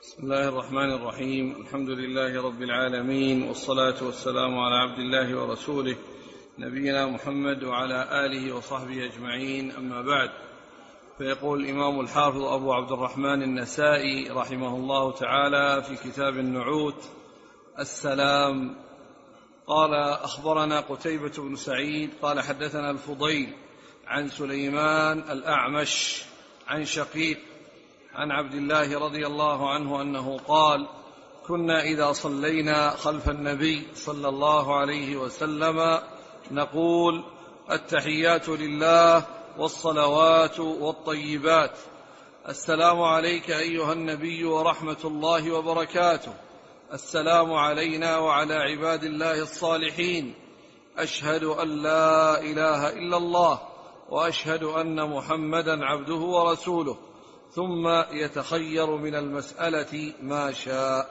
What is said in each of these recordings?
بسم الله الرحمن الرحيم. الحمد لله رب العالمين، والصلاة والسلام على عبد الله ورسوله نبينا محمد وعلى آله وصحبه أجمعين، أما بعد. فيقول الإمام الحافظ أبو عبد الرحمن النسائي رحمه الله تعالى في كتاب النعوت: السلام. قال: أخبرنا قتيبة بن سعيد قال حدثنا الفضيل عن سليمان الأعمش عن شقيق عن عبد الله رضي الله عنه أنه قال: كنا إذا صلينا خلف النبي صلى الله عليه وسلم نقول: التحيات لله والصلوات والطيبات، السلام عليك أيها النبي ورحمة الله وبركاته، السلام علينا وعلى عباد الله الصالحين، أشهد أن لا إله إلا الله وأشهد أن محمدا عبده ورسوله، ثم يتخير من المسألة ما شاء.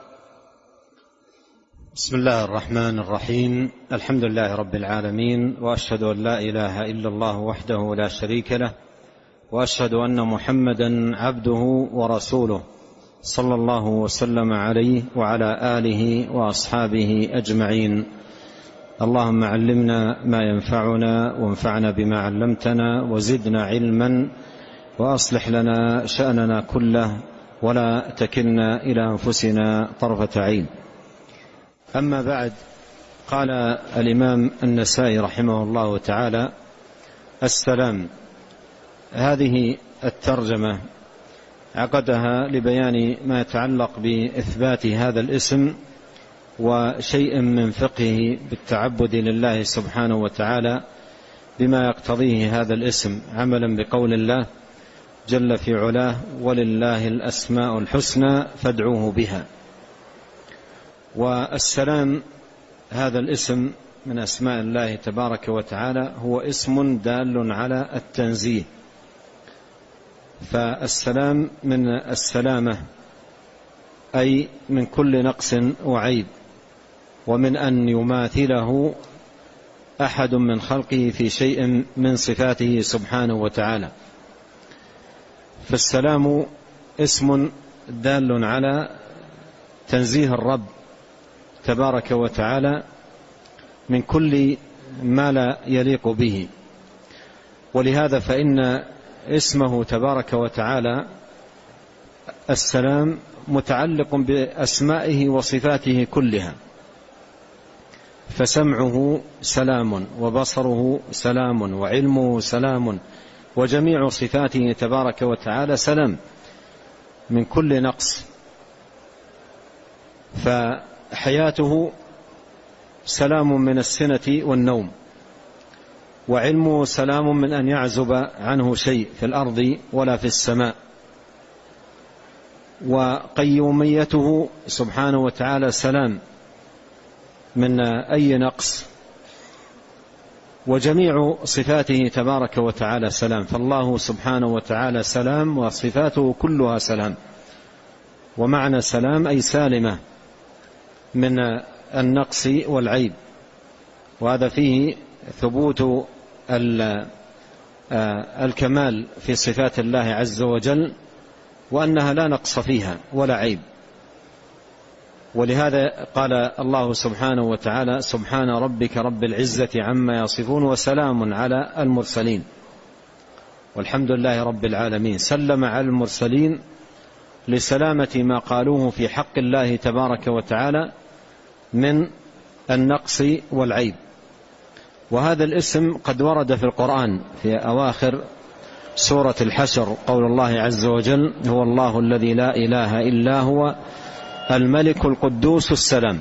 بسم الله الرحمن الرحيم. الحمد لله رب العالمين، وأشهد أن لا إله إلا الله وحده لا شريك له، وأشهد أن محمدا عبده ورسوله، صلى الله وسلم عليه وعلى آله وأصحابه أجمعين. اللهم علمنا ما ينفعنا، وانفعنا بما علمتنا، وزدنا علما، وأصلح لنا شأننا كله، ولا تكلنا إلى أنفسنا طرفة عين. أما بعد، قال الإمام النسائي رحمه الله تعالى: السلام. هذه الترجمة عقدها لبيان ما يتعلق بإثبات هذا الاسم وشيء من فقهه بالتعبد لله سبحانه وتعالى بما يقتضيه هذا الاسم، عملا بقول الله جل في علاه: ولله الأسماء الحسنى فادعوه بها. والسلام هذا الاسم من أسماء الله تبارك وتعالى هو اسم دال على التنزيه، فالسلام من السلامة، أي من كل نقص وعيب، ومن أن يماثله أحد من خلقه في شيء من صفاته سبحانه وتعالى. فالسلام اسم دال على تنزيه الرب تبارك وتعالى من كل ما لا يليق به، ولهذا فإن اسمه تبارك وتعالى السلام متعلق بأسمائه وصفاته كلها، فسمعه سلام، وبصره سلام، وعلمه سلام، وجميع صفاته تبارك وتعالى سلام من كل نقص. فحياته سلام من السنة والنوم، وعلمه سلام من أن يعزب عنه شيء في الأرض ولا في السماء، وقيوميته سبحانه وتعالى سلام من أي نقص، وجميع صفاته تبارك وتعالى سلام. فالله سبحانه وتعالى سلام، وصفاته كلها سلام. ومعنى سلام أي سالمة من النقص والعيب، وهذا فيه ثبوت الكمال في صفات الله عز وجل، وأنها لا نقص فيها ولا عيب. ولهذا قال الله سبحانه وتعالى: سبحان ربك رب العزة عما يصفون وسلام على المرسلين. والحمد لله رب العالمين. سلم على المرسلين لسلامة ما قالوه في حق الله تبارك وتعالى من النقص والعيب. وهذا الاسم قد ورد في القرآن في أواخر سورة الحشر، قول الله عز وجل: هو الله الذي لا إله إلا هو الملك القدوس السلام.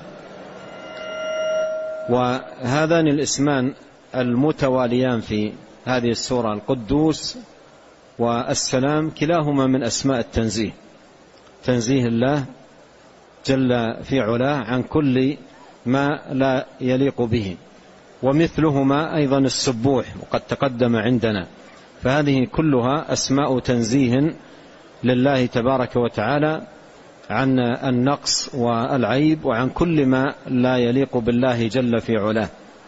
وهذان الاسمان المتواليان في هذه السورة، القدوس والسلام، كلاهما من أسماء التنزيه، تنزيه الله جل في علاه عن كل ما لا يليق به. ومثلهما أيضا السبوح، وقد تقدم عندنا. فهذه كلها أسماء تنزيه لله تبارك وتعالى عن النقص والعيب، وعن كل ما لا يليق بالله جل في علاه.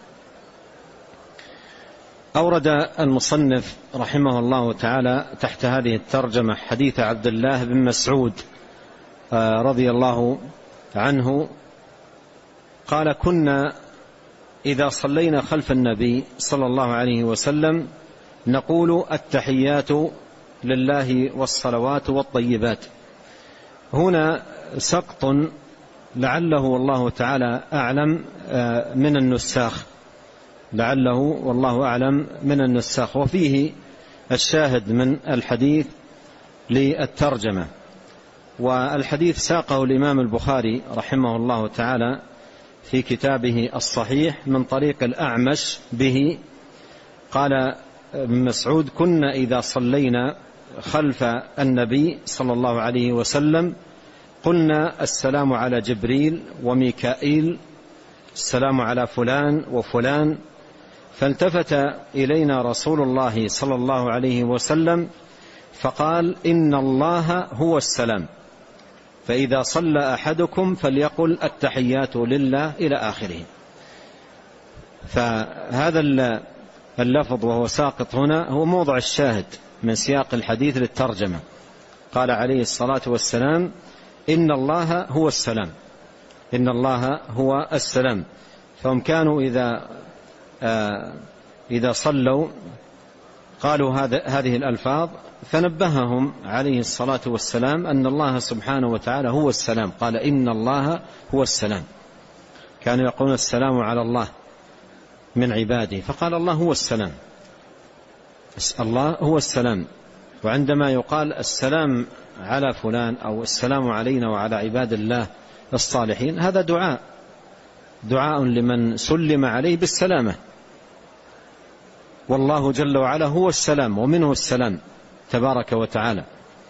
أورد المصنف رحمه الله تعالى تحت هذه الترجمة حديث عبد الله بن مسعود رضي الله عنه قال: كنا إذا صلينا خلف النبي صلى الله عليه وسلم نقول: التحيات لله والصلوات والطيبات. هنا سقط لعله والله تعالى أعلم من النساخ، لعله والله أعلم من النساخ، وفيه الشاهد من الحديث للترجمة. والحديث ساقه الإمام البخاري رحمه الله تعالى في كتابه الصحيح من طريق الأعمش به. قال ابن مسعود: كنا إذا صلينا خلف النبي صلى الله عليه وسلم قلنا: السلام على جبريل وميكائيل، السلام على فلان وفلان. فالتفت إلينا رسول الله صلى الله عليه وسلم فقال: إن الله هو السلام، فإذا صلى أحدكم فليقل: التحيات لله، إلى آخره. فهذا اللفظ وهو ساقط هنا هو موضع الشاهد من سياق الحديث للترجمة. قال عليه الصلاة والسلام: إن الله هو السلام، إن الله هو السلام. فهم كانوا إذا صلوا قالوا هذه الألفاظ، فنبههم عليه الصلاة والسلام أن الله سبحانه وتعالى هو السلام. قال: إن الله هو السلام. كانوا يقولون: السلام على الله من عباده، فقال: الله هو السلام، الله هو السلام. وعندما يقال السلام على فلان أو السلام علينا وعلى عباد الله الصالحين، هذا دعاء لمن سلم عليه بالسلامة، والله جل وعلا هو السلام ومنه السلام تبارك وتعالى.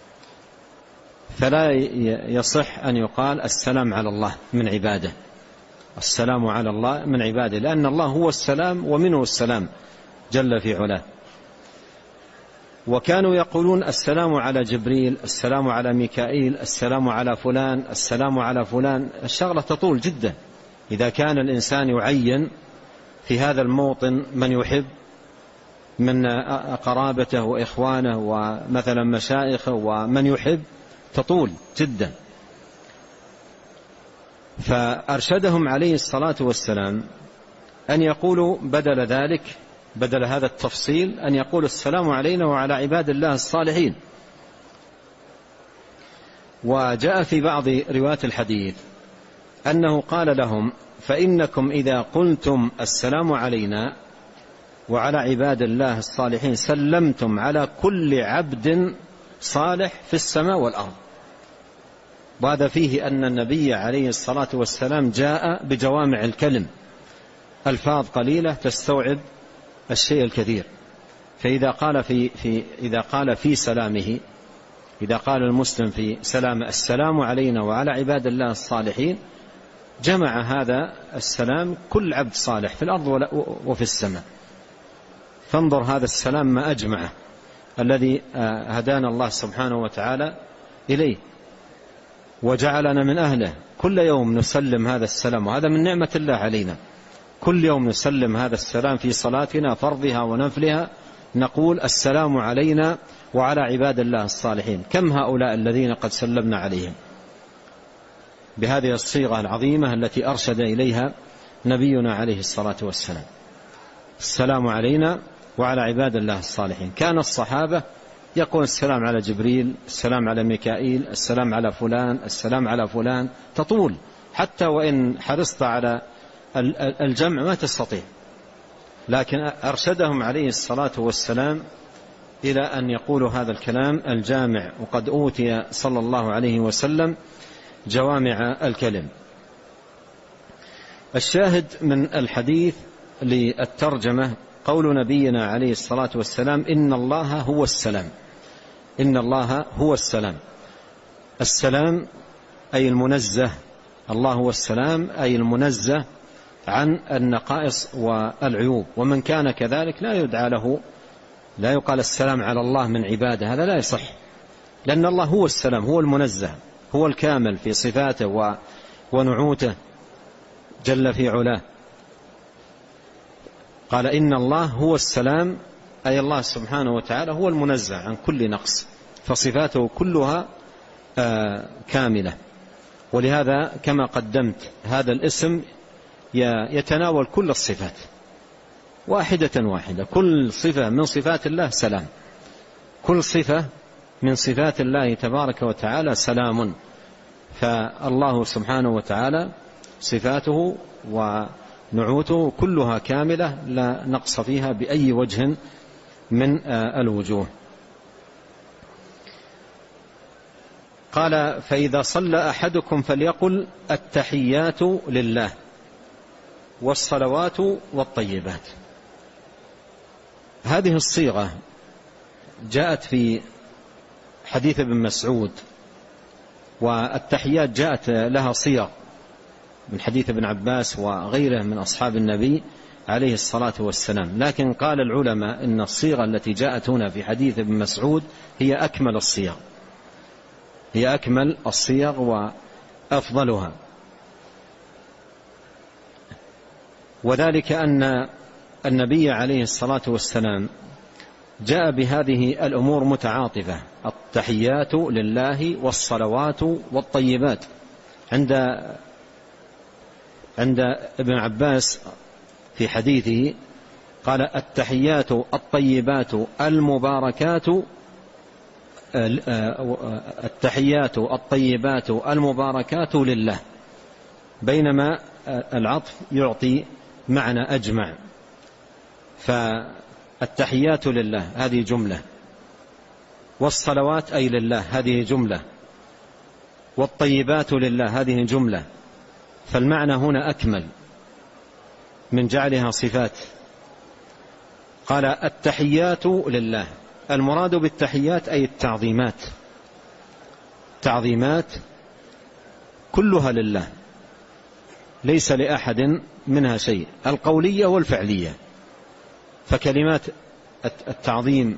فلا يصح أن يقال السلام على الله من عباده، السلام على الله من عباده، لأن الله هو السلام ومنه السلام جل في علاه. وكانوا يقولون: السلام على جبريل، السلام على ميكائيل، السلام على فلان، السلام على فلان. الشغلة تطول جدا إذا كان الإنسان يعين في هذا الموطن من يحب من قرابته وإخوانه ومثلا مشايخه ومن يحب، تطول جدا. فأرشدهم عليه الصلاة والسلام أن يقولوا بدل ذلك، بدل هذا التفصيل، أن يقول: السلام علينا وعلى عباد الله الصالحين. وجاء في بعض روايات الحديث أنه قال لهم: فإنكم إذا قلتم السلام علينا وعلى عباد الله الصالحين سلمتم على كل عبد صالح في السماء والأرض. وهذا فيه أن النبي عليه الصلاة والسلام جاء بجوامع الكلم، ألفاظ قليلة تستوعب الشيء الكثير. فإذا قال في سلامه، إذا قال المسلم في سلام: السلام علينا وعلى عباد الله الصالحين، جمع هذا السلام كل عبد صالح في الأرض وفي السماء. فانظر هذا السلام ما أجمعه الذي هدانا الله سبحانه وتعالى إليه وجعلنا من أهله. كل يوم نسلم هذا السلام، وهذا من نعمة الله علينا. كل يوم نسلم هذا السلام في صلاتنا فرضها ونفلها، نقول: السلام علينا وعلى عباد الله الصالحين. كم هؤلاء الذين قد سلمنا عليهم بهذه الصيغة العظيمة التي أرشد إليها نبينا عليه الصلاة والسلام: السلام علينا وعلى عباد الله الصالحين. كان الصحابة يقول: السلام على جبريل، السلام على ميكائيل، السلام على فلان، السلام على فلان. تطول، حتى وإن حرصت على الجمع ما تستطيع. لكن أرشدهم عليه الصلاة والسلام إلى أن يقولوا هذا الكلام الجامع، وقد أوتي صلى الله عليه وسلم جوامع الكلم. الشاهد من الحديث للترجمة قول نبينا عليه الصلاة والسلام: إن الله هو السلام، إن الله هو السلام. السلام أي المنزه، الله هو السلام أي المنزه عن النقائص والعيوب. ومن كان كذلك لا يدعى له، لا يقال السلام على الله من عباده، هذا لا يصح، لأن الله هو السلام، هو المنزه، هو الكامل في صفاته ونعوته جل في علاه. قال: إن الله هو السلام، أي الله سبحانه وتعالى هو المنزه عن كل نقص، فصفاته كلها كاملة. ولهذا كما قدمت هذا الاسم يتناول كل الصفات واحدة واحدة. كل صفة من صفات الله سلام، كل صفة من صفات الله تبارك وتعالى سلام. فالله سبحانه وتعالى صفاته ونعوته كلها كاملة لا نقص فيها بأي وجه من الوجوه. قال: فإذا صلى أحدكم فليقل التحيات لله والصلوات والطيبات. هذه الصيغة جاءت في حديث ابن مسعود، والتحيات جاءت لها صيغ من حديث ابن عباس وغيره من أصحاب النبي عليه الصلاة والسلام، لكن قال العلماء إن الصيغة التي جاءت هنا في حديث ابن مسعود هي أكمل الصيغ، هي أكمل الصيغ وأفضلها، وذلك أن النبي عليه الصلاة والسلام جاء بهذه الأمور متعاطفة: التحيات لله والصلوات والطيبات. عند ابن عباس في حديثه قال: التحيات الطيبات المباركات، التحيات الطيبات المباركات لله، بينما العطف يعطي معنى أجمع. فالتحيات لله هذه جملة، والصلوات أي لله هذه جملة، والطيبات لله هذه جملة، فالمعنى هنا أكمل من جعلها صفات. قال: التحيات لله، المراد بالتحيات أي التعظيمات، تعظيمات كلها لله ليس لأحد منها شيء، القولية والفعلية. فكلمات التعظيم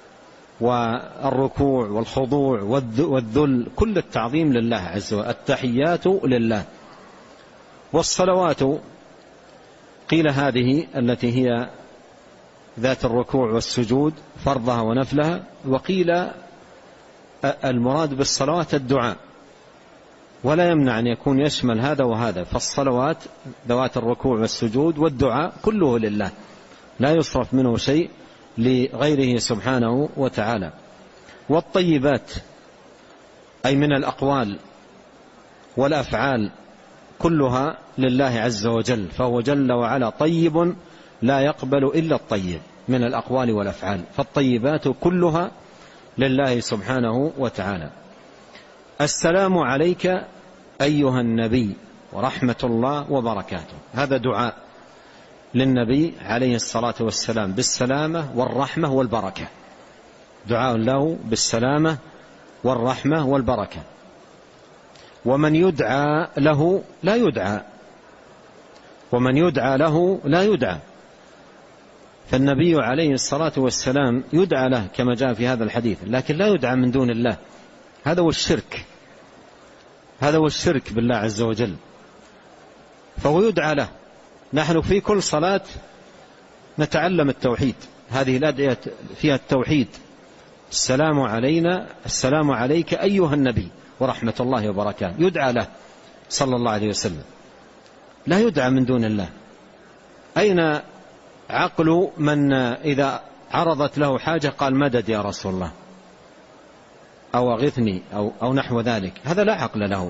والركوع والخضوع والذل كل التعظيم لله عز وجل، التحيات لله. والصلوات قيل هذه التي هي ذات الركوع والسجود فرضها ونفلها، وقيل المراد بالصلوات الدعاء، ولا يمنع أن يكون يشمل هذا وهذا، فالصلوات ذوات الركوع والسجود والدعاء كله لله لا يصرف منه شيء لغيره سبحانه وتعالى. والطيبات أي من الأقوال والأفعال كلها لله عز وجل، فهو جل وعلا طيب لا يقبل إلا الطيب من الأقوال والأفعال، فالطيبات كلها لله سبحانه وتعالى. السلام عليك أيها النبي ورحمة الله وبركاته، هذا دعاء للنبي عليه الصلاة والسلام بالسلامة والرحمة والبركة، دعاء له بالسلامة والرحمة والبركة. ومن يدعى له لا يدعى، ومن يدعى له لا يدعى، فالنبي عليه الصلاة والسلام يدعى له كما جاء في هذا الحديث، لكن لا يدعى من دون الله، هذا هو الشرك، هذا هو الشرك بالله عز وجل، فهو يدعى له. نحن في كل صلاة نتعلم التوحيد، هذه الأدعية فيها التوحيد: السلام علينا، السلام عليك أيها النبي ورحمة الله وبركاته، يدعى له صلى الله عليه وسلم، لا يدعى من دون الله. أين عقل من إذا عرضت له حاجة قال مدد يا رسول الله أو أغثني أو نحو ذلك؟ هذا لا عقل له،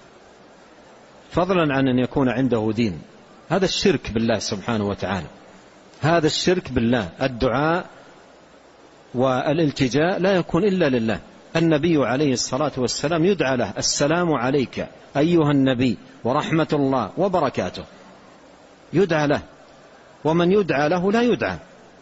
فضلا عن أن يكون عنده دين. هذا الشرك بالله سبحانه وتعالى، هذا الشرك بالله. الدعاء والالتجاء لا يكون إلا لله. النبي عليه الصلاة والسلام يدعى له: السلام عليك أيها النبي ورحمة الله وبركاته، يدعى له. ومن يدعى له لا يدعى.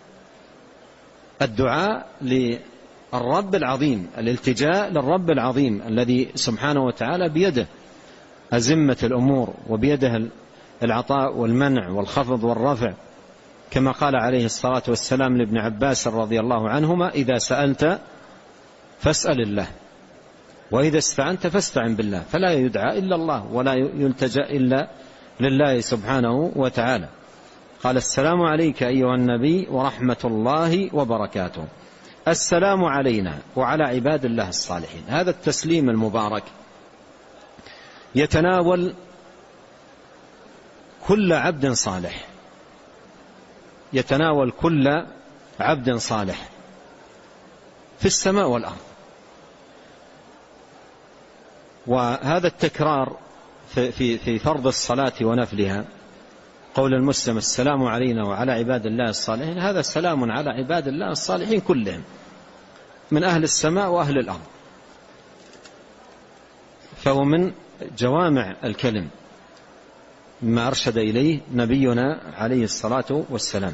الدعاء للرب العظيم، الالتجاء للرب العظيم الذي سبحانه وتعالى بيده أزمة الأمور، وبيده العطاء والمنع والخفض والرفع، كما قال عليه الصلاة والسلام لابن عباس رضي الله عنهما: إذا سألت فاسأل الله، وإذا استعنت فاستعن بالله. فلا يدعى إلا الله ولا يلتجأ إلا لله سبحانه وتعالى. قال: السلام عليك أيها النبي ورحمة الله وبركاته. السلام علينا وعلى عباد الله الصالحين. هذا التسليم المبارك يتناول كل عبد صالح، يتناول كل عبد صالح في السماء والأرض. وهذا التكرار في فرض الصلاة ونفلها، قول المسلم السلام علينا وعلى عباد الله الصالحين، هذا سلام على عباد الله الصالحين كلهم من أهل السماء وأهل الأرض، فهو من جوامع الكلم ما أرشد إليه نبينا عليه الصلاة والسلام.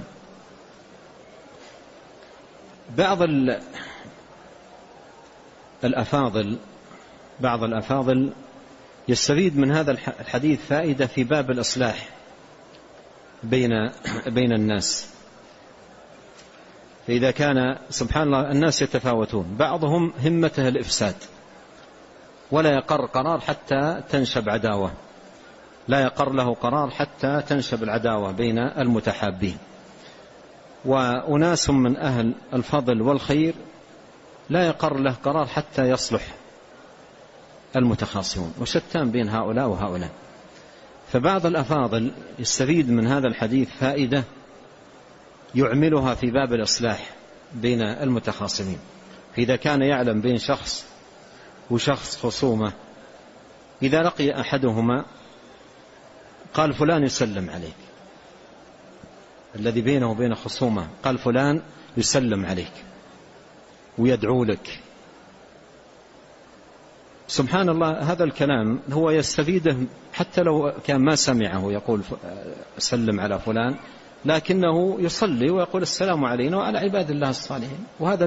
بعض الأفاضل يستفيد من هذا الحديث فائدة في باب الإصلاح بين الناس. فإذا كان سبحان الله الناس يتفاوتون، بعضهم همته الإفساد ولا يقر قرار حتى تنشب عداوة، لا يقر له قرار حتى تنشب العداوة بين المتحابين، وأناس من أهل الفضل والخير لا يقر له قرار حتى يصلح المتخاصمون، وشتان بين هؤلاء وهؤلاء. فبعض الأفاضل يستفيد من هذا الحديث فائدة يعملها في باب الإصلاح بين المتخاصمين. إذا كان يعلم بين شخص وشخص خصومة، إذا لقي أحدهما قال فلان يسلم عليك، الذي بينه وبين خصومة قال فلان يسلم عليك ويدعو لك، سبحان الله هذا الكلام هو يستفيده حتى لو كان ما سمعه يقول سلم على فلان، لكنه يصلي ويقول السلام علينا وعلى عباد الله الصالحين، وهذا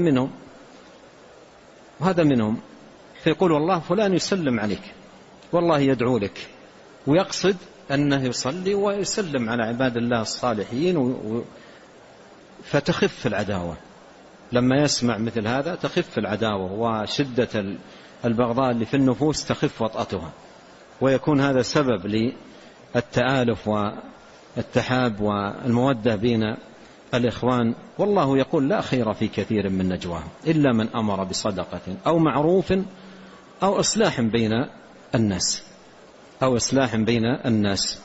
منهم فيقول والله فلان يسلم عليك والله يدعو لك، ويقصد أنه يصلي ويسلم على عباد الله الصالحين، فتخف العداوة. لما يسمع مثل هذا تخف العداوة، وشدة البغضاء اللي في النفوس تخف وطأتها، ويكون هذا سبب للتآلف والتحاب والمودة بين الإخوان. والله يقول لا خير في كثير من نجواهم إلا من أمر بصدقة أو معروف أو إصلاح بين الناس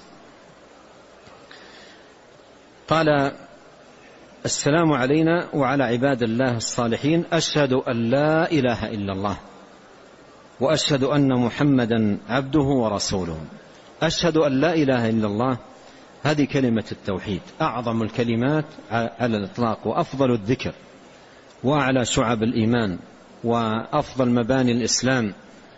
قال السلام علينا وعلى عباد الله الصالحين، أشهد أن لا إله إلا الله وأشهد أن محمدا عبده ورسوله. أشهد أن لا إله إلا الله، هذه كلمة التوحيد، أعظم الكلمات على الإطلاق، وأفضل الذكر، وأعلى شعب الإيمان، وأفضل مباني الإسلام.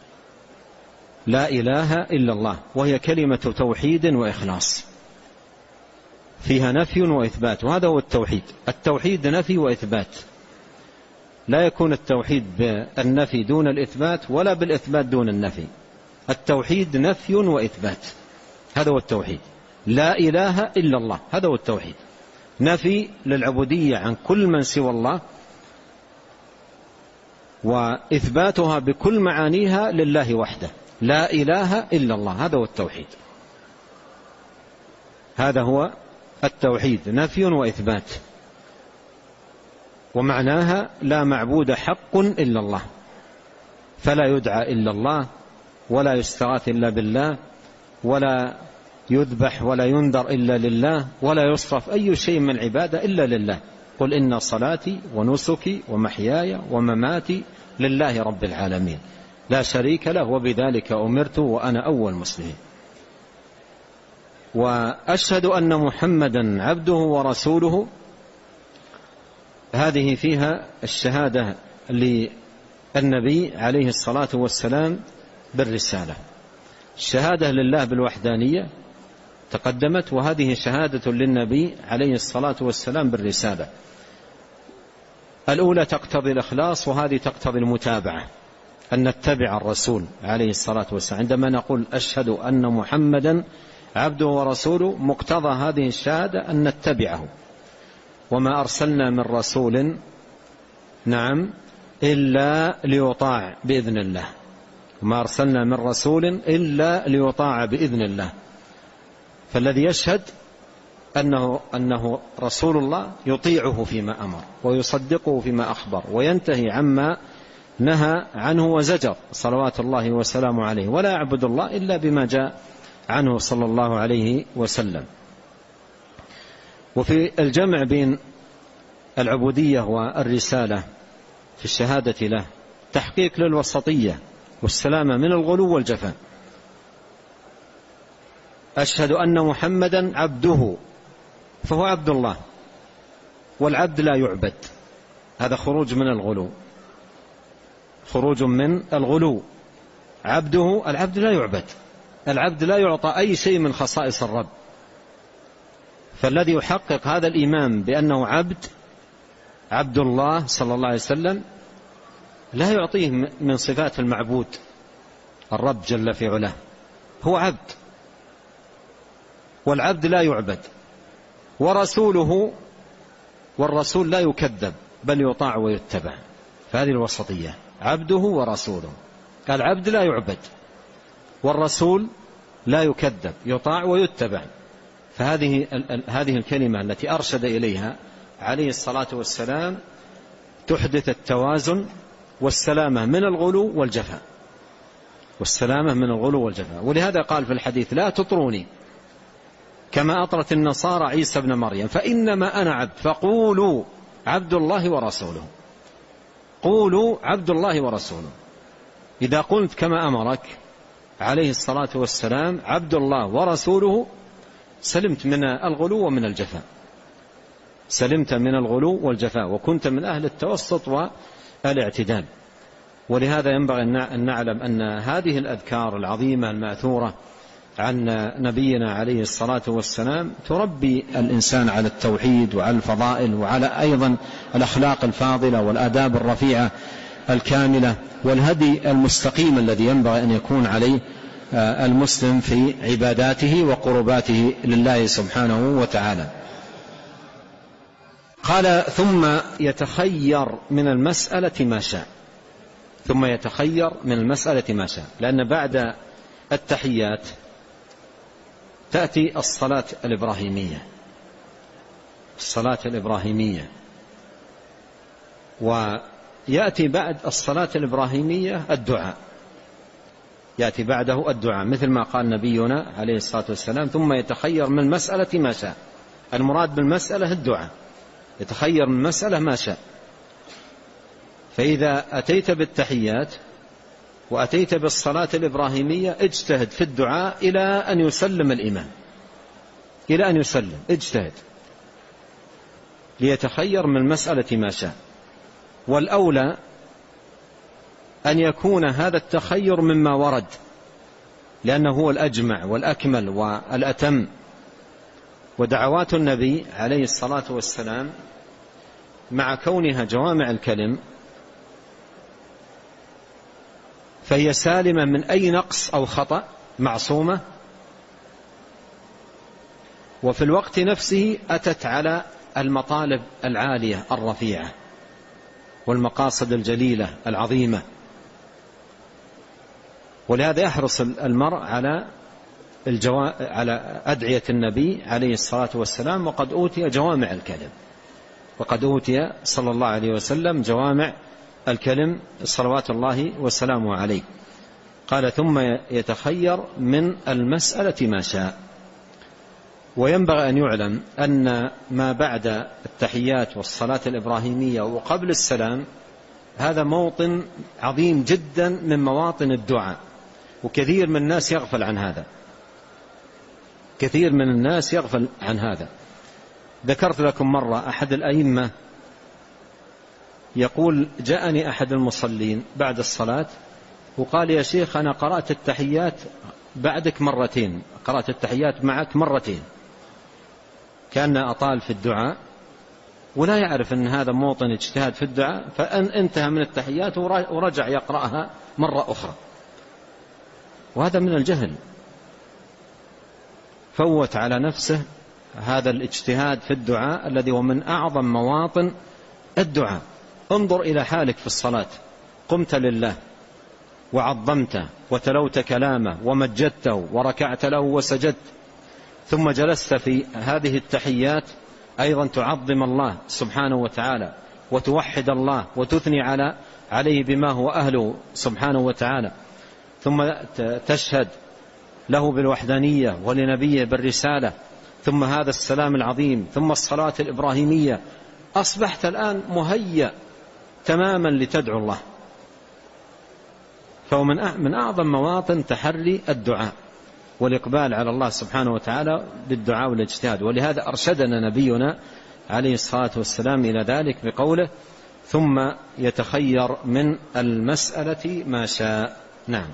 لا إله إلا الله، وهي كلمة توحيد وإخلاص، فيها نفي وإثبات، وهذا هو التوحيد. التوحيد نفي وإثبات، لا يكون التوحيد بالنفي دون الإثبات ولا بالإثبات دون النفي. التوحيد نفي وإثبات، هذا هو التوحيد. لا إله إلا الله، هذا هو التوحيد، نفي للعبودية عن كل من سوى الله، وإثباتها بكل معانيها لله وحده. لا إله إلا الله، هذا هو التوحيد، هذا هو التوحيد، نفي وإثبات. ومعناها لا معبود حق إلا الله، فلا يدعى إلا الله، ولا يستغاث إلا بالله، ولا يذبح ولا ينذر إلا لله، ولا يصرف أي شيء من العبادة إلا لله. قل إن صلاتي ونسكي ومحياي ومماتي لله رب العالمين لا شريك له وبذلك أمرت وأنا أول مسلم. وأشهد أن محمدا عبده ورسوله، هذه فيها الشهادة للنبي عليه الصلاة والسلام بالرسالة، الشهادة لله بالوحدانية تقدمت، وهذه شهادة للنبي عليه الصلاة والسلام بالرسالة. الأولى تقتضي الإخلاص، وهذه تقتضي المتابعة، أن نتبع الرسول عليه الصلاة والسلام. عندما نقول أشهد أن محمدا عبده ورسوله، مقتضى هذه الشهادة أن نتبعه. وما أرسلنا من رسول إلا ليطاع بإذن الله، وما أرسلنا من رسول إلا ليطاع بإذن الله. فالذي يشهد أنه رسول الله يطيعه فيما أمر، ويصدقه فيما أخبر، وينتهي عما نهى عنه وزجر صلوات الله وسلامه عليه، ولا يعبد الله إلا بما جاء عنه صلى الله عليه وسلم. وفي الجمع بين العبودية والرسالة في الشهادة له تحقيق للوسطية والسلامة من الغلو والجفاء. أشهد أن محمدا عبده، فهو عبد الله، والعبد لا يعبد، هذا خروج من الغلو، خروج من الغلو. عبده، العبد لا يعبد، العبد لا يعطى أي شيء من خصائص الرب. فالذي يحقق هذا الإيمان بأنه عبد الله صلى الله عليه وسلم لا يعطيه من صفات المعبود الرب جل في علاه، هو عبد، والعبد لا يعبد. ورسوله، والرسول لا يكذب بل يطاع ويتبع، فهذه الوسطية، عبده ورسوله. العبد لا يعبد والرسول لا يكذب، يطاع ويتبع. فهذه الكلمة التي أرشد إليها عليه الصلاة والسلام تحدث التوازن والسلامة من الغلو والجفاء، والسلامة من الغلو والجفاء. ولهذا قال في الحديث: لا تطروني كما أطرت النصارى عيسى ابن مريم، فإنما أنا عبد، فقولوا عبد الله ورسوله. قولوا عبد الله ورسوله. إذا قلت كما أمرك عليه الصلاة والسلام عبد الله ورسوله سلمت من الغلو ومن الجفاء، سلمت من الغلو والجفاء، وكنت من أهل التوسط والاعتدال. ولهذا ينبغي أن نعلم أن هذه الأذكار العظيمة المأثورة عن نبينا عليه الصلاة والسلام تربي الإنسان على التوحيد وعلى الفضائل وعلى أيضا الأخلاق الفاضلة والآداب الرفيعة الكاملة والهدي المستقيم الذي ينبغي أن يكون عليه المسلم في عباداته وقرباته لله سبحانه وتعالى. قال: ثم يتخير من المسألة ما شاء. ثم يتخير من المسألة ما شاء، لأن بعد التحيات تأتي الصلاة الإبراهيمية، الصلاة الإبراهيمية، ويأتي بعد الصلاة الإبراهيمية الدعاء، يأتي بعده الدعاء، مثل ما قال نبينا عليه الصلاة والسلام: ثم يتخير من المسألة ما شاء. المراد بالمسألة الدعاء، يتخير من المسألة ما شاء. فإذا أتيت بالتحيات وأتيت بالصلاة الإبراهيمية اجتهد في الدعاء إلى أن يسلم الإمام، إلى أن يسلم، اجتهد ليتخير من المسألة ما شاء. والأولى أن يكون هذا التخير مما ورد، لأنه هو الأجمع والأكمل والأتم. ودعوات النبي عليه الصلاة والسلام مع كونها جوامع الكلم فهي سالمة من أي نقص أو خطأ، معصومة، وفي الوقت نفسه أتت على المطالب العالية الرفيعة والمقاصد الجليلة العظيمة. ولهذا يحرص المرء على أدعية النبي عليه الصلاة والسلام، وقد أوتي جوامع الكلم، وقد أوتي صلى الله عليه وسلم جوامع الكلم صلوات الله وسلامه عليه. قال: ثم يتخير من المسألة ما شاء. وينبغي أن يعلم أن ما بعد التحيات والصلاة الإبراهيمية وقبل السلام هذا موطن عظيم جدا من مواطن الدعاء، وكثير من الناس يغفل عن هذا، كثير من الناس يغفل عن هذا. ذكرت لكم مرة أحد الأئمة يقول: جاءني أحد المصلين بعد الصلاة وقال: يا شيخ أنا قرأت التحيات بعدك مرتين، قرأت التحيات معك مرتين، كان أطال في الدعاء ولا يعرف أن هذا موطن اجتهاد في الدعاء، فأن انتهى من التحيات ورجع يقرأها مرة أخرى، وهذا من الجهل. فوت على نفسه هذا الاجتهاد في الدعاء الذي هو من أعظم مواطن الدعاء. انظر إلى حالك في الصلاة، قمت لله وعظمته وتلوت كلامه ومجدته وركعت له وسجدت، ثم جلست في هذه التحيات أيضا تعظم الله سبحانه وتعالى وتوحد الله وتثني على عليه بما هو أهله سبحانه وتعالى، ثم تشهد له بالوحدانية ولنبيه بالرسالة، ثم هذا السلام العظيم، ثم الصلاة الإبراهيمية، أصبحت الآن مهيأ تماما لتدعو الله. فهو من أعظم مواطن تحري الدعاء والإقبال على الله سبحانه وتعالى بالدعاء والاجتهاد. ولهذا أرشدنا نبينا عليه الصلاة والسلام إلى ذلك بقوله: ثم يتخير من المسألة ما شاء. نعم.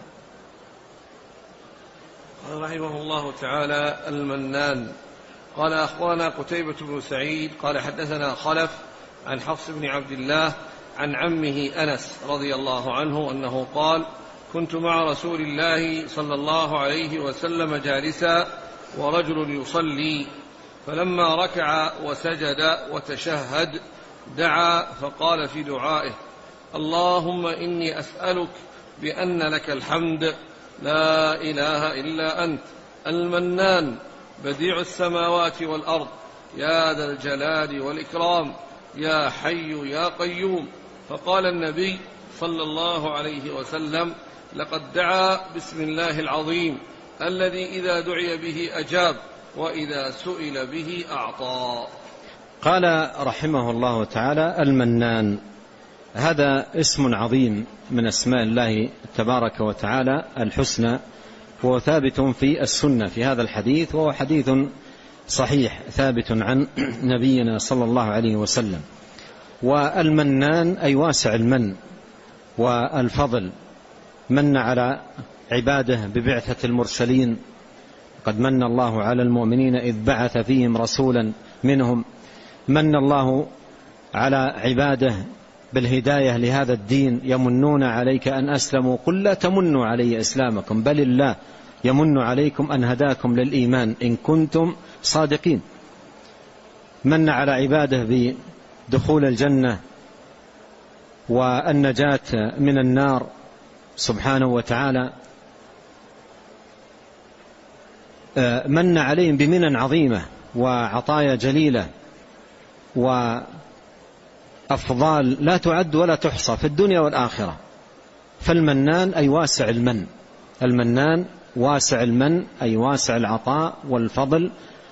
رحمه الله تعالى: المنان. قال: أخبرنا قتيبة بن سعيد قال حدثنا خلف عن حفص بن عبد الله عن عمه أنس رضي الله عنه أنه قال: كنت مع رسول الله صلى الله عليه وسلم جالسا ورجل يصلي، فلما ركع وسجد وتشهد دعا فقال في دعائه: اللهم إني أسألك بأن لك الحمد لا إله إلا أنت المنان بديع السماوات والأرض يا ذا الجلال والإكرام يا حي يا قيوم. فقال النبي صلى الله عليه وسلم: لقد دعا بسم الله العظيم الذي إذا دعي به أجاب وإذا سئل به أعطى. قال رحمه الله تعالى: المنان، هذا اسم عظيم من أسماء الله تبارك وتعالى الحسنى، وهو ثابت في السنة في هذا الحديث، وهو حديث صحيح ثابت عن نبينا صلى الله عليه وسلم. والمنان أي واسع المن والفضل، من على عباده ببعثة المرسلين، قد من الله على المؤمنين إذ بعث فيهم رسولا منهم. من الله على عباده بالهداية لهذا الدين، يمنون عليك أن أسلموا قل لا تمنوا علي إسلامكم بل الله يمن عليكم أن هداكم للإيمان إن كنتم صادقين. من على عباده بدخول الجنة والنجاة من النار سبحانه وتعالى، من عليهم بمنن عظيمة وعطايا جليلة وأفضال لا تعد ولا تحصى في الدنيا والآخرة. فالمنان أي واسع المن، المنان واسع المن أي واسع العطاء والفضل.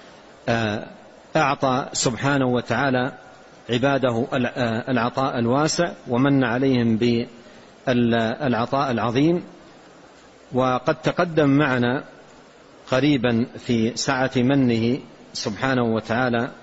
أعطى سبحانه وتعالى عباده العطاء الواسع ومن عليهم بالعطاء العظيم. وقد تقدم معنا قريبا في سعة منه سبحانه وتعالى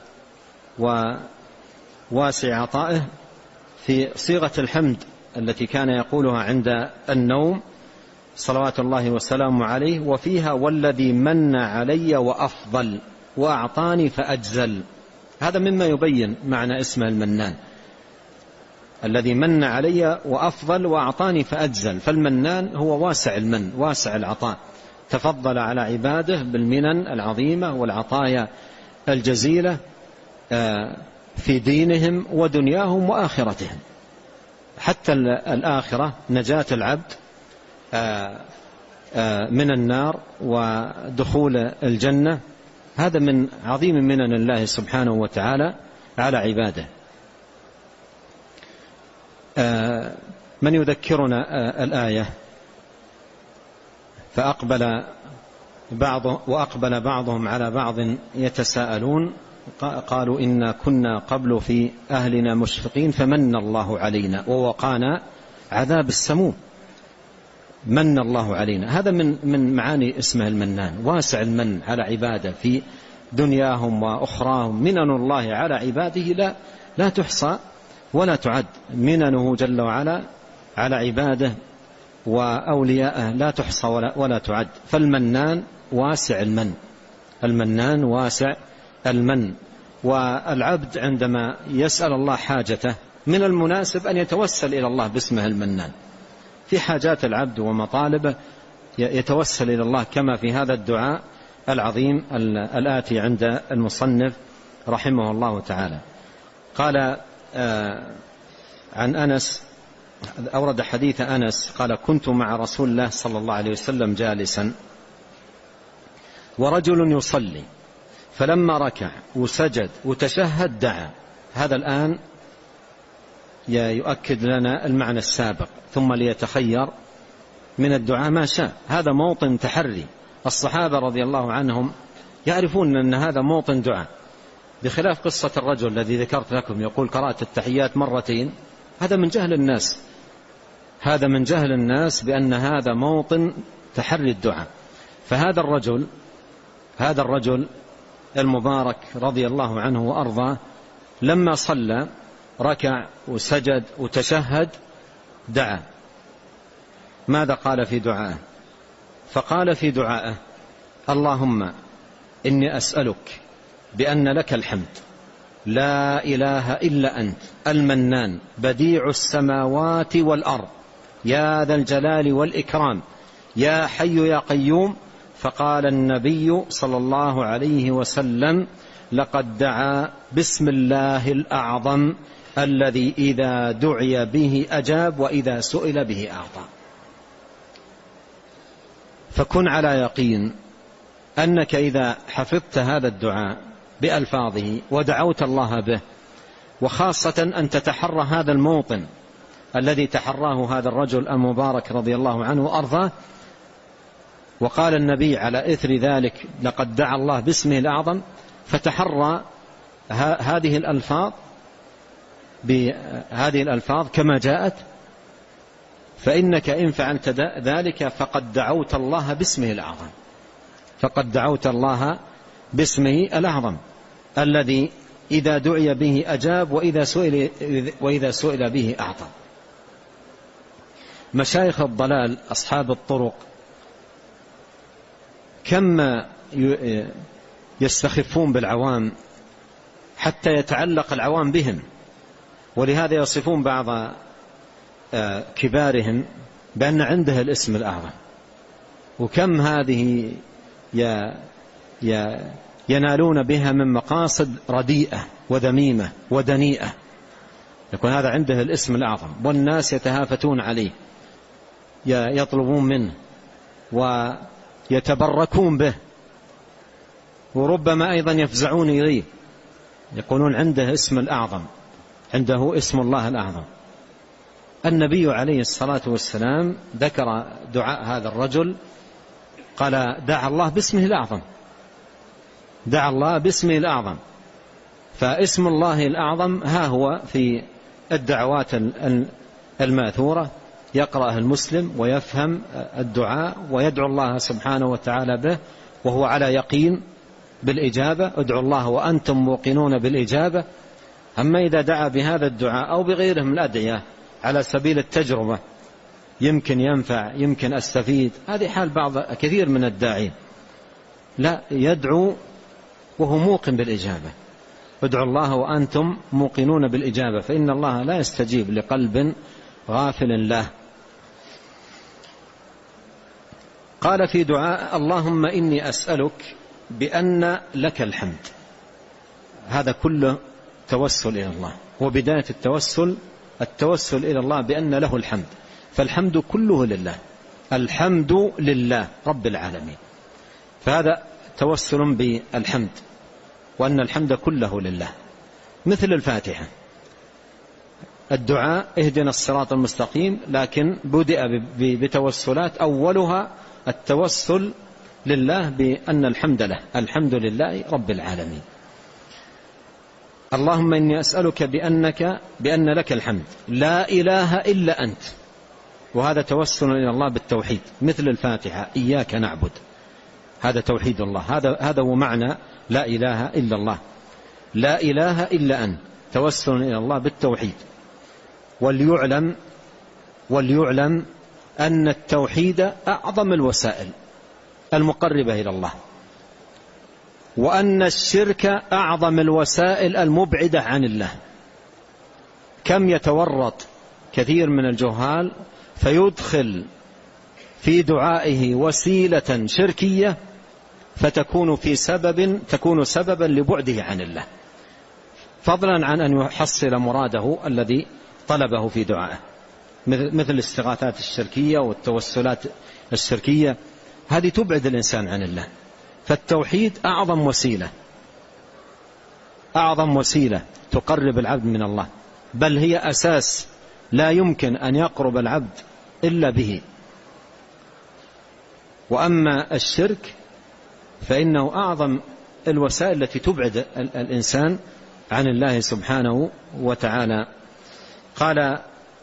وواسع عطائه في صيغة الحمد التي كان يقولها عند النوم صلوات الله وسلامه عليه، وفيها: والذي من علي وأفضل وأعطاني فأجزل. هذا مما يبين معنى اسمه المنان، الذي من علي وأفضل وأعطاني فأجزل. فالمنان هو واسع المن واسع العطاء، تفضل على عباده بالمنن العظيمة والعطايا الجزيلة في دينهم ودنياهم وآخرتهم. حتى الآخرة نجاة العبد من النار ودخول الجنة، هذا من عظيم منن الله سبحانه وتعالى على عباده. من يذكرنا الآية؟ وأقبل بعضهم على بعض يتساءلون قالوا إنا كنا قبل في أهلنا مشفقين فمن الله علينا ووقانا عذاب السموم. من الله علينا، هذا من معاني اسمه المنان، واسع المن على عباده في دنياهم وأخراهم. منن الله على عباده لا تحصى ولا تعد، مننه جل وعلا على عباده وأولياءه لا تحصى ولا تعد. فالمنان واسع المن، المنان واسع المن. والعبد عندما يسأل الله حاجته من المناسب أن يتوسل إلى الله باسمه المنان في حاجات العبد ومطالبه، يتوسل إلى الله كما في هذا الدعاء العظيم الآتي عند المصنف رحمه الله تعالى. قال عن أنس، أورد حديث أنس قال: كنت مع رسول الله صلى الله عليه وسلم جالسا ورجل يصلي فلما ركع وسجد وتشهد دعا. هذا الآن يؤكد لنا المعنى السابق ثم ليتخير من الدعاء ما شاء. هذا موطن تحري. الصحابة رضي الله عنهم يعرفون أن هذا موطن دعاء، بخلاف قصة الرجل الذي ذكرت لكم يقول قرأت التحيات مرتين. هذا من جهل الناس، هذا من جهل الناس بأن هذا موطن تحري الدعاء. فهذا الرجل المبارك رضي الله عنه وأرضاه لما صلى ركع وسجد وتشهد دعا. ماذا قال في دعائه؟ فقال في دعائه: اللهم إني أسألك بأن لك الحمد لا إله إلا أنت المنان بديع السماوات والأرض يا ذا الجلال والإكرام يا حي يا قيوم. فقال النبي صلى الله عليه وسلم: لقد دعا باسم الله الأعظم الذي إذا دعي به أجاب وإذا سئل به أعطى. فكن على يقين أنك إذا حفظت هذا الدعاء بألفاظه ودعوت الله به، وخاصة أن تتحرى هذا الموطن الذي تحراه هذا الرجل المبارك رضي الله عنه وأرضاه، وقال النبي على إثر ذلك: لقد دعا الله باسمه الأعظم، فتحرى هذه الألفاظ كما جاءت، فإنك إن فعلت ذلك فقد دعوت الله باسمه الأعظم، فقد دعوت الله باسمه الأعظم الذي إذا دعي به أجاب وإذا سئل به أعطى. مشايخ الضلال أصحاب الطرق كم يستخفون بالعوام حتى يتعلق العوام بهم، ولهذا يصفون بعض كبارهم بأن عنده الاسم الأعظم، وكم هذه ينالون بها من مقاصد رديئة وذميمة ودنيئة. يكون هذا عنده الاسم الأعظم والناس يتهافتون عليه، يطلبون منه ويتبركون به، وربما أيضا يفزعون إليه، يقولون عنده اسم الأعظم، عنده اسم الله الأعظم. النبي عليه الصلاة والسلام ذكر دعاء هذا الرجل، قال: دعا الله باسمه الأعظم، دعا الله باسمه الأعظم. فاسم الله الأعظم ها هو في الدعوات الماثورة، يقرأه المسلم ويفهم الدعاء ويدعو الله سبحانه وتعالى به وهو على يقين بالإجابة. ادعوا الله وأنتم موقنون بالإجابة. أما إذا دعا بهذا الدعاء أو بغيره من الأدعية على سبيل التجربة، يمكن ينفع، يمكن أستفيد، هذه حال كثير من الداعين. لا، يدعو وهو موقن بالإجابة. ادعوا الله وأنتم موقنون بالإجابة، فإن الله لا يستجيب لقلب غافل له. قال في دعاء: اللهم إني أسألك بأن لك الحمد. هذا كله توسل إلى الله، وبداية التوسل إلى الله بأن له الحمد، فالحمد كله لله، الحمد لله رب العالمين. فهذا توسل بالحمد وأن الحمد كله لله، مثل الفاتحة. الدعاء اهدنا الصراط المستقيم، لكن بدأ بتوسلات أولها التوسل لله بأن الحمد له، الحمد لله رب العالمين. اللهم إني أسألك بأن لك الحمد لا إله إلا أنت، وهذا توسل إلى الله بالتوحيد، مثل الفاتحة إياك نعبد، هذا توحيد الله، هذا هو معنى لا إله إلا الله، لا إله إلا أنت، توسل إلى الله بالتوحيد. وليعلم أن التوحيد أعظم الوسائل المقربة إلى الله، وأن الشرك أعظم الوسائل المبعدة عن الله. كم يتورط كثير من الجهال فيدخل في دعائه وسيلة شركية فتكون سببا لبعده عن الله، فضلا عن أن يحصل مراده الذي طلبه في دعائه، مثل الاستغاثات الشركية والتوسلات الشركية، هذه تبعد الإنسان عن الله. فالتوحيد أعظم وسيلة تقرب العبد من الله، بل هي أساس لا يمكن أن يقرب العبد إلا به. وأما الشرك فإنه أعظم الوسائل التي تبعد الإنسان عن الله سبحانه وتعالى. قال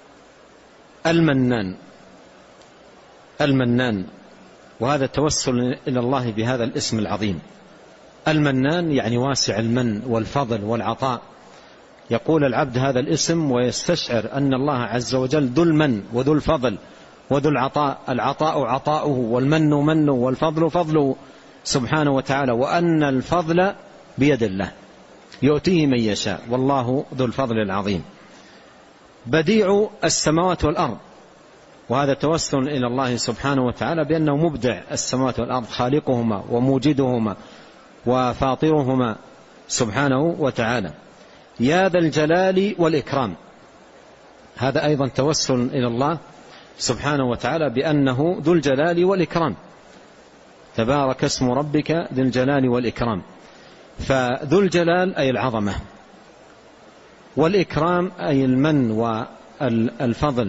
المنان، وهذا التوسل إلى الله بهذا الاسم العظيم. المنان يعني واسع المن والفضل والعطاء. يقول العبد هذا الاسم ويستشعر أن الله عز وجل ذو المن وذو الفضل وذو العطاء، العطاء عطاؤه والمن منه والفضل فضله سبحانه وتعالى، وأن الفضل بيد الله يؤتيه من يشاء والله ذو الفضل العظيم. بديع السماوات والأرض، وهذا توسل إلى الله سبحانه وتعالى بأنه مبدع السماوات والأرض، خالقهما وموجدهما وفاطرهما سبحانه وتعالى. يا ذا الجلال والإكرام، هذا أيضا توسل إلى الله سبحانه وتعالى بأنه ذو الجلال والإكرام. تبارك اسم ربك ذي الجلال والإكرام. فذو الجلال أي العظمة، والإكرام أي المن والفضل.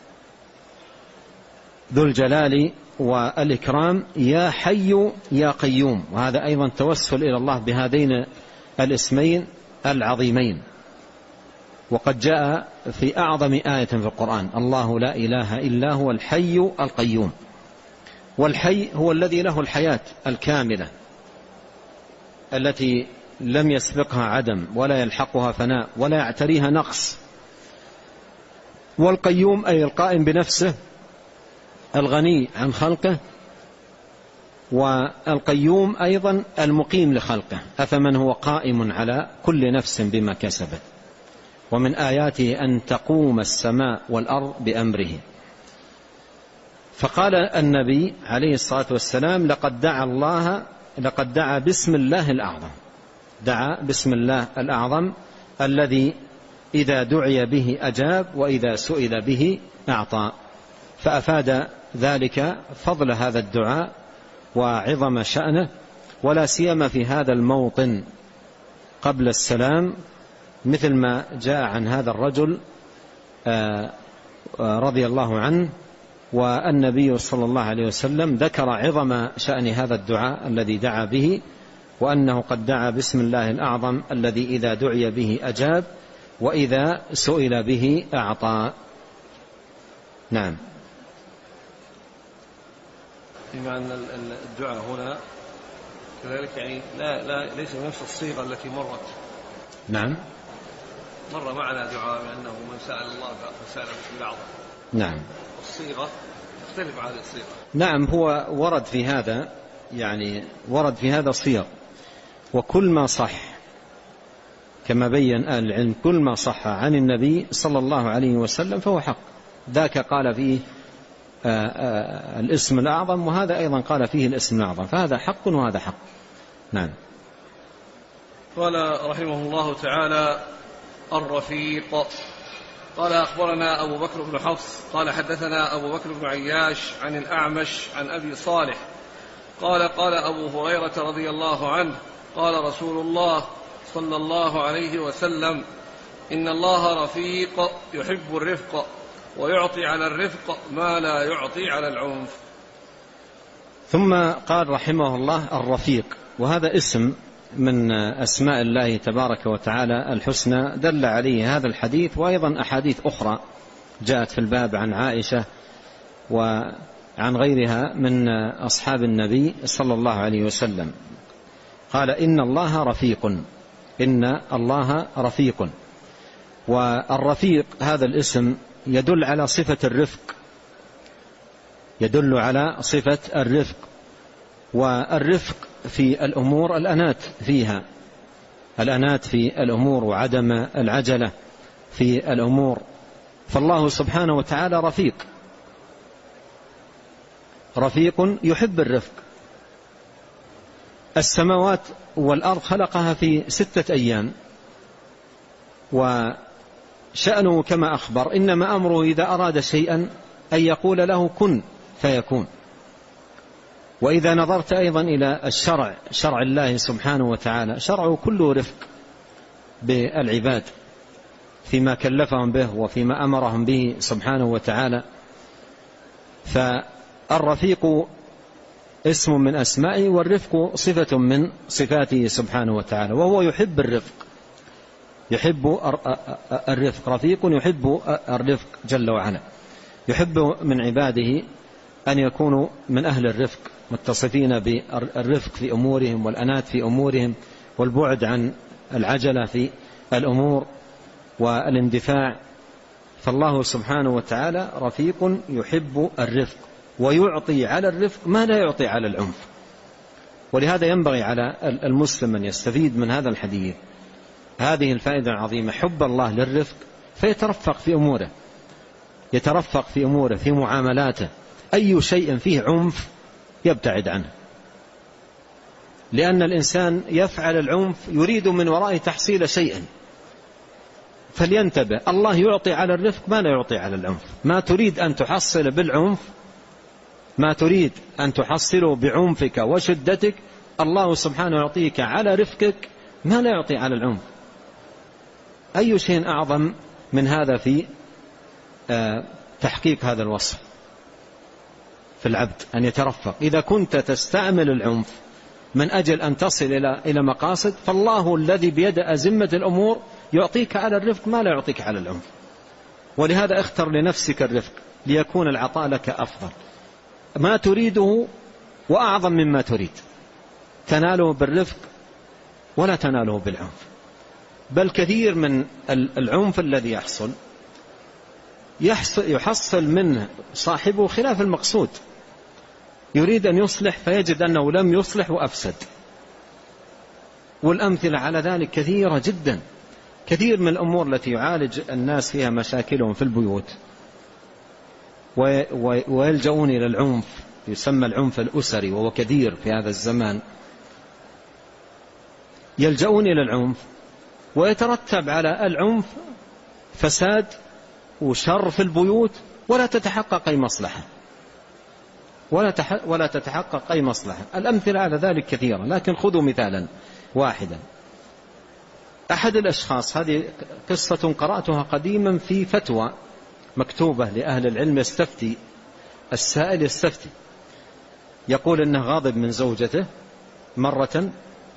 ذو الجلال والإكرام يا حي يا قيوم، وهذا أيضا توسل إلى الله بهذين الاسمين العظيمين. وقد جاء في أعظم آية في القرآن: الله لا إله إلا هو الحي القيوم. والحي هو الذي له الحياة الكاملة التي لم يسبقها عدم ولا يلحقها فناء ولا يعتريها نقص. والقيوم أي القائم بنفسه الغني عن خلقه، والقيوم أيضا المقيم لخلقه. أفمن هو قائم على كل نفس بما كسبت، ومن آياته أن تقوم السماء والأرض بأمره. فقال النبي عليه الصلاة والسلام: لقد دعا باسم الله الأعظم، دعا باسم الله الأعظم الذي إذا دعي به أجاب وإذا سئل به أعطى. فأفاد ذلك فضل هذا الدعاء وعظم شأنه، ولا سيما في هذا الموطن قبل السلام، مثل ما جاء عن هذا الرجل رضي الله عنه. والنبي صلى الله عليه وسلم ذكر عظم شأن هذا الدعاء الذي دعا به، وأنه قد دعا باسم الله الأعظم الذي إذا دعي به أجاب وإذا سئل به أعطى. نعم. بما أن الدعاء هنا كذلك يعني ليس بنفس الصيغة التي مرت. نعم. مر معنا دعاء بأنه من سأل الله فسأل باسم الأعظم. نعم. الصيغة تختلف عن الصيغة. نعم، هو ورد في هذا، يعني ورد في هذا صيغ، وكل ما صح كما بين أهل العلم كل ما صح عن النبي صلى الله عليه وسلم فهو حق. ذاك قال فيه الاسم الأعظم، وهذا أيضا قال فيه الاسم الأعظم، فهذا حق وهذا حق. نعم. قال رحمه الله تعالى: الرفيق. قال أخبرنا أبو بكر بن حفص قال حدثنا أبو بكر بن عياش عن الأعمش عن أبي صالح قال: قال أبو هريرة رضي الله عنه: قال رسول الله صلى الله عليه وسلم: إن الله رفيق يحب الرفق ويعطي على الرفق ما لا يعطي على العنف. ثم قال رحمه الله: الرفيق، وهذا اسم من أسماء الله تبارك وتعالى الحسنى، دل عليه هذا الحديث وأيضا أحاديث أخرى جاءت في الباب عن عائشة وعن غيرها من أصحاب النبي صلى الله عليه وسلم. قال: إن الله رفيق، إن الله رفيق. والرفيق هذا الاسم يدل على صفة الرفق، يدل على صفة الرفق. والرفق في الأمور الأنات فيها، الأنات في الأمور وعدم العجلة في الأمور. فالله سبحانه وتعالى رفيق، رفيق يحب الرفق. السماوات والأرض خلقها في 6 أيام، وشأنه كما أخبر: إنما أمره إذا أراد شيئا أن يقول له كن فيكون. وإذا نظرت أيضا إلى الشرع، شرع الله سبحانه وتعالى شرعه كله رفق بالعباد، فيما كلفهم به وفيما أمرهم به سبحانه وتعالى. فالرفيق اسم من أسمائه، والرفق صفة من صفاته سبحانه وتعالى، وهو يحب الرفق، يحب الرفق، رفيق يحب الرفق جل وعلا، يحب من عباده أن يكونوا من أهل الرفق، متصفين بالرفق في أمورهم والأنات في أمورهم والبعد عن العجلة في الأمور والاندفاع. فالله سبحانه وتعالى رفيق يحب الرفق، ويعطي على الرفق ما لا يعطي على العنف. ولهذا ينبغي على المسلم أن يستفيد من هذا الحديث هذه الفائدة العظيمة، حب الله للرفق، فيترفق في أموره، يترفق في أموره، في معاملاته، أي شيء فيه عنف يبتعد عنه، لأن الإنسان يفعل العنف يريد من وراءه تحصيل شيء، فلينتبه. الله يعطي على الرفق ما لا يعطي على العنف. ما تريد أن تحصل بالعنف، ما تريد أن تحصله بعنفك وشدتك، الله سبحانه يعطيك على رفقك ما لا يعطي على العنف. أي شيء أعظم من هذا في تحقيق هذا الوصف في العبد، أن يترفق. إذا كنت تستعمل العنف من أجل أن تصل إلى مقاصد، فالله الذي بيد أزمة الأمور يعطيك على الرفق ما لا يعطيك على العنف. ولهذا اختر لنفسك الرفق ليكون العطاء لك أفضل، ما تريده وأعظم مما تريد، تناله بالرفق ولا تناله بالعنف. بل كثير من العنف الذي يحصل منه صاحبه خلاف المقصود، يريد أن يصلح فيجد أنه لم يصلح وأفسد. والأمثلة على ذلك كثيرة جدا. كثير من الأمور التي يعالج الناس فيها مشاكلهم في البيوت ويلجؤون إلى العنف، يسمى العنف الأسري وهو كثير في هذا الزمان، يلجؤون إلى العنف ويترتب على العنف فساد وشر في البيوت، ولا تتحقق أي مصلحة، ولا تتحقق أي مصلحة. الأمثلة على ذلك كثيرة، لكن خذوا مثالا واحدا. أحد الأشخاص، هذه قصة قرأتها قديما في فتوى مكتوبة لأهل العلم، يستفتي السائل، يستفتي يقول إنه غاضب من زوجته مرة،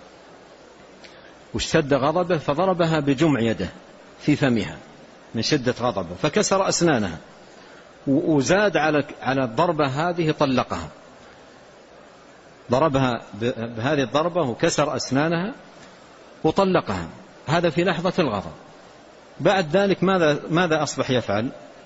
واشتد غضبه فضربها بجمع يده في فمها من شدة غضبه، فكسر أسنانها، وزاد على الضربة هذه طلقها، ضربها بهذه الضربة وكسر أسنانها وطلقها. هذا في لحظة الغضب. بعد ذلك ماذا أصبح يفعل؟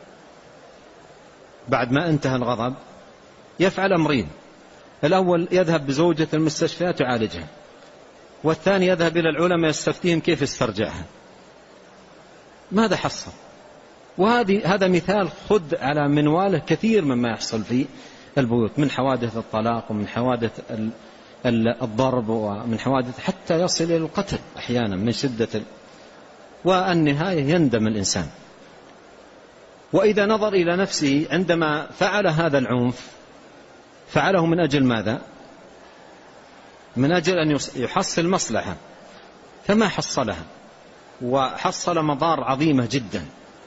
بعد ما انتهى الغضب يفعل أمرين: الأول يذهب بزوجة المستشفيات يعالجها، والثاني يذهب إلى العلماء يستفتيهم كيف يسترجعها. ماذا حصل؟ هذا مثال خذ على منواله كثير مما يحصل في البيوت من حوادث الطلاق، ومن حوادث الضرب، ومن حوادث حتى يصل إلى القتل أحيانا من شدة والنهاية يندم الإنسان. وإذا نظر إلى نفسه عندما فعل هذا العنف، فعله من أجل ماذا؟ من أجل أن يحصل مصلحة، فما حصلها، وحصل مضار عظيمة جدا.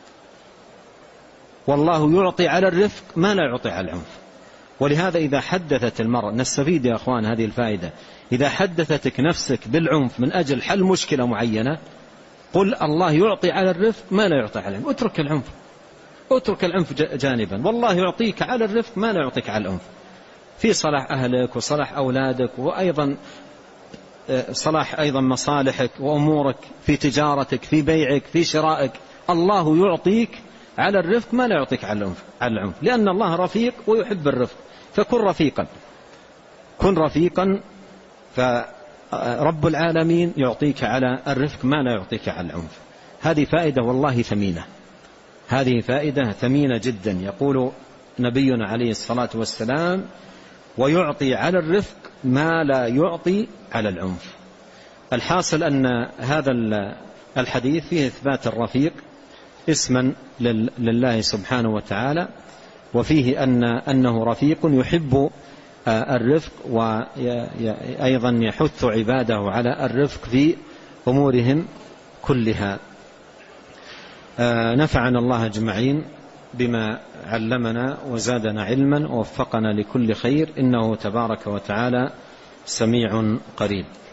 والله يعطي على الرفق ما لا يعطي على العنف. ولهذا إذا حدثت المرأة، نستفيد يا أخوان هذه الفائدة، إذا حدثتك نفسك بالعنف من أجل حل مشكلة معينة، قل الله يعطي على الرفق ما لا يعطي على العنف. اترك العنف جانبا، والله يعطيك على الرفق ما لا يعطيك على العنف، في صلاح أهلك وصلاح أولادك، وأيضا صلاح أيضا مصالحك وأمورك في تجارتك، في بيعك، في شرائك. الله يعطيك على الرفق ما لا يعطيك على العنف، لأن الله رفيق ويحب الرفق. فكن رفيقا، كن رفيقا، فرب العالمين يعطيك على الرفق ما لا يعطيك على العنف. هذه فائدة والله ثمينة، هذه فائدة ثمينة جدا. يقول نبينا عليه الصلاة والسلام: ويعطي على الرفق ما لا يعطي على العنف. الحاصل أن هذا الحديث فيه إثبات الرفيق اسما لله سبحانه وتعالى، وفيه أنه رفيق يحب الرفق، وأيضا يحث عباده على الرفق في أمورهم كلها. نفعنا الله أجمعين بما علمنا وزادنا علما ووفقنا لكل خير، إنه تبارك وتعالى سميع قريب.